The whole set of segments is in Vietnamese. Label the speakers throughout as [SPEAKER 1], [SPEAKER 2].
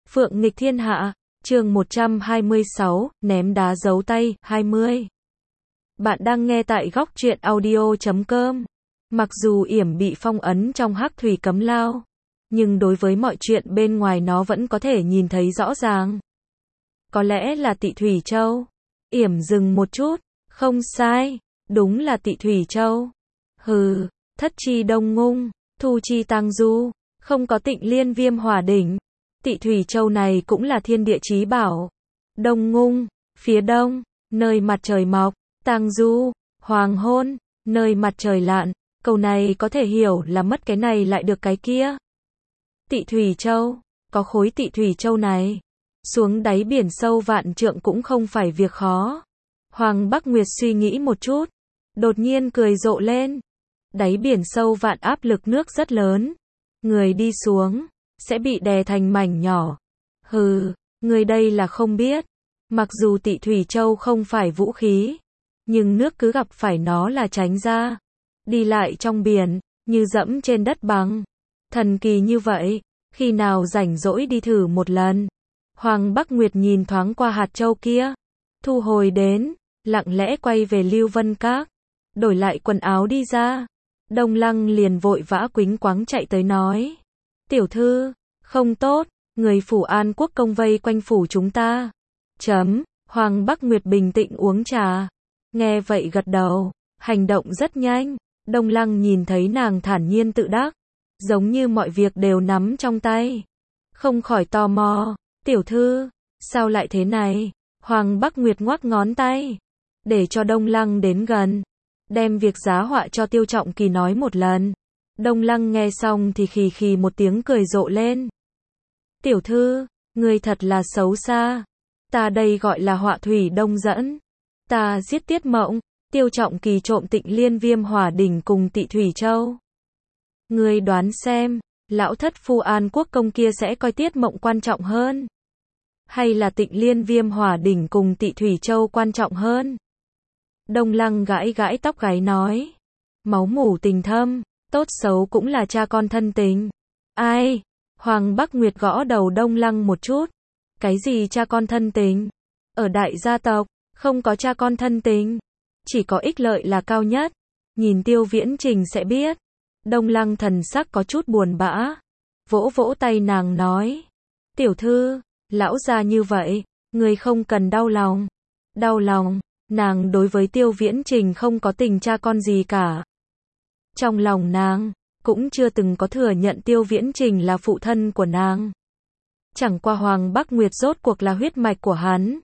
[SPEAKER 1] Phượng nghịch thiên hạ, chương 126, ném đá giấu tay, 20. Bạn đang nghe tại góc truyện audio.com. Mặc dù yểm bị phong ấn trong hắc thủy cấm lao, nhưng đối với mọi chuyện bên ngoài nó vẫn có thể nhìn thấy rõ ràng. Có lẽ là Tị Thủy Châu. Yểm dừng một chút, không sai, đúng là Tị Thủy Châu. Hừ, thất chi đông ngung, thu chi tang du, không có Tịnh Liên Viêm Hỏa Đỉnh. Tị Thủy Châu này cũng là thiên địa chí bảo. Đông ngung, phía đông, nơi mặt trời mọc, tang du, hoàng hôn, nơi mặt trời lặn. Câu này có thể hiểu là mất cái này lại được cái kia. Tị Thủy Châu, có khối Tị Thủy Châu này, xuống đáy biển sâu vạn trượng cũng không phải việc khó. Hoàng Bắc Nguyệt suy nghĩ một chút, đột nhiên cười rộ lên. Đáy biển sâu vạn áp lực nước rất lớn, người đi xuống sẽ bị đè thành mảnh nhỏ. Hừ, người đây là không biết, mặc dù Tị Thủy Châu không phải vũ khí, nhưng nước cứ gặp phải nó là tránh ra. Đi lại trong biển, như dẫm trên đất bằng. Thần kỳ như vậy, khi nào rảnh rỗi đi thử một lần. Hoàng Bắc Nguyệt nhìn thoáng qua hạt châu kia, thu hồi đến, lặng lẽ quay về Lưu Vân Các, đổi lại quần áo đi ra. Đông Lăng liền vội vã quính quáng chạy tới nói: "Tiểu thư, không tốt, người phủ An Quốc công vây quanh phủ chúng ta." Hoàng Bắc Nguyệt bình tĩnh uống trà, nghe vậy gật đầu, hành động rất nhanh. Đông Lăng nhìn thấy nàng thản nhiên tự đắc, giống như mọi việc đều nắm trong tay, không khỏi tò mò: "Tiểu thư, sao lại thế này?" Hoàng Bắc Nguyệt ngoắc ngón tay, để cho Đông Lăng đến gần, đem việc giá họa cho Tiêu Trọng Kỳ nói một lần. Đông Lăng nghe xong thì khì khì một tiếng cười rộ lên. "Tiểu thư, ngươi thật là xấu xa. Ta đây gọi là họa thủy đông dẫn. Ta giết Tiết Mộng, Tiêu Trọng Kỳ trộm Tịnh Liên Viêm Hỏa Đỉnh cùng Tị Thủy Châu. Ngươi đoán xem, lão thất phu An Quốc công kia sẽ coi Tiết Mộng quan trọng hơn, hay là Tịnh Liên Viêm Hỏa Đỉnh cùng Tị Thủy Châu quan trọng hơn?" Đông Lăng gãi gãi tóc gáy nói: "Máu mủ tình thâm, tốt xấu cũng là cha con thân tình." "Ai?" Hoàng Bắc Nguyệt gõ đầu Đông Lăng một chút. "Cái gì cha con thân tình? Ở đại gia tộc, không có cha con thân tình, chỉ có ích lợi là cao nhất. Nhìn Tiêu Viễn Trình sẽ biết." Đông Lăng thần sắc có chút buồn bã, vỗ vỗ tay nàng nói: "Tiểu thư, lão gia như vậy, người không cần đau lòng." Đau lòng? Nàng đối với Tiêu Viễn Trình không có tình cha con gì cả. Trong lòng nàng, cũng chưa từng có thừa nhận Tiêu Viễn Trình là phụ thân của nàng. Chẳng qua Hoàng Bắc Nguyệt rốt cuộc là huyết mạch của hắn.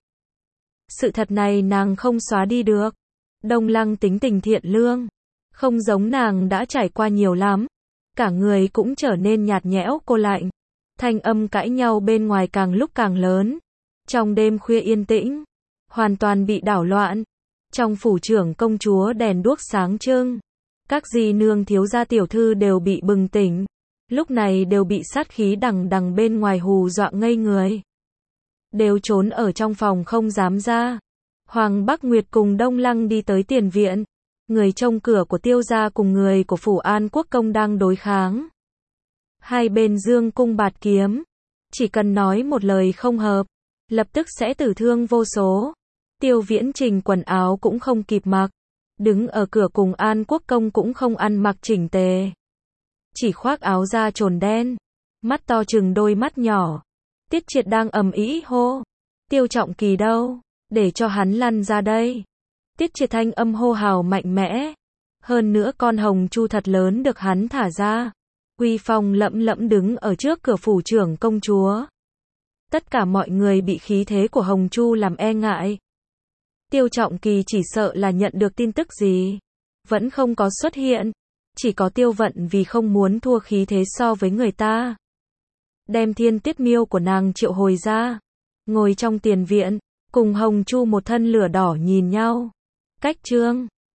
[SPEAKER 1] Sự thật này nàng không xóa đi được. Đông Lăng tính tình thiện lương, không giống nàng đã trải qua nhiều lắm. Cả người cũng trở nên nhạt nhẽo cô lạnh. Thanh âm cãi nhau bên ngoài càng lúc càng lớn. Trong đêm khuya yên tĩnh, hoàn toàn bị đảo loạn. Trong phủ trưởng công chúa đèn đuốc sáng trưng, các di nương thiếu gia tiểu thư đều bị bừng tỉnh, lúc này đều bị sát khí đằng đằng bên ngoài hù dọa ngây người, đều trốn ở trong phòng không dám ra. Hoàng Bắc Nguyệt cùng Đông Lăng đi tới tiền viện, người trông cửa của Tiêu gia cùng người của phủ An Quốc công đang đối kháng. Hai bên dương cung bạt kiếm, chỉ cần nói một lời không hợp, lập tức sẽ tử thương vô số. Tiêu Viễn Trình quần áo cũng không kịp mặc, đứng ở cửa cùng An Quốc công cũng không ăn mặc chỉnh tề, chỉ khoác áo da trồn đen, mắt to chừng đôi mắt nhỏ. Tiết Triệt đang ầm ĩ hô: "Tiêu Trọng Kỳ đâu? Để cho hắn lăn ra đây." Tiết Triệt thanh âm hô hào mạnh mẽ, hơn nữa con hồng chu thật lớn được hắn thả ra, uy phong lẫm lẫm đứng ở trước cửa phủ trưởng công chúa. Tất cả mọi người bị khí thế của hồng chu làm e ngại. Tiêu Trọng Kỳ chỉ sợ là nhận được tin tức gì, vẫn không có xuất hiện. Chỉ có Tiêu Vận vì không muốn thua khí thế so với người ta, đem Thiên Tiết Miêu của nàng triệu hồi ra, ngồi trong tiền viện, cùng hồng chu một thân lửa đỏ nhìn nhau. Cách trương,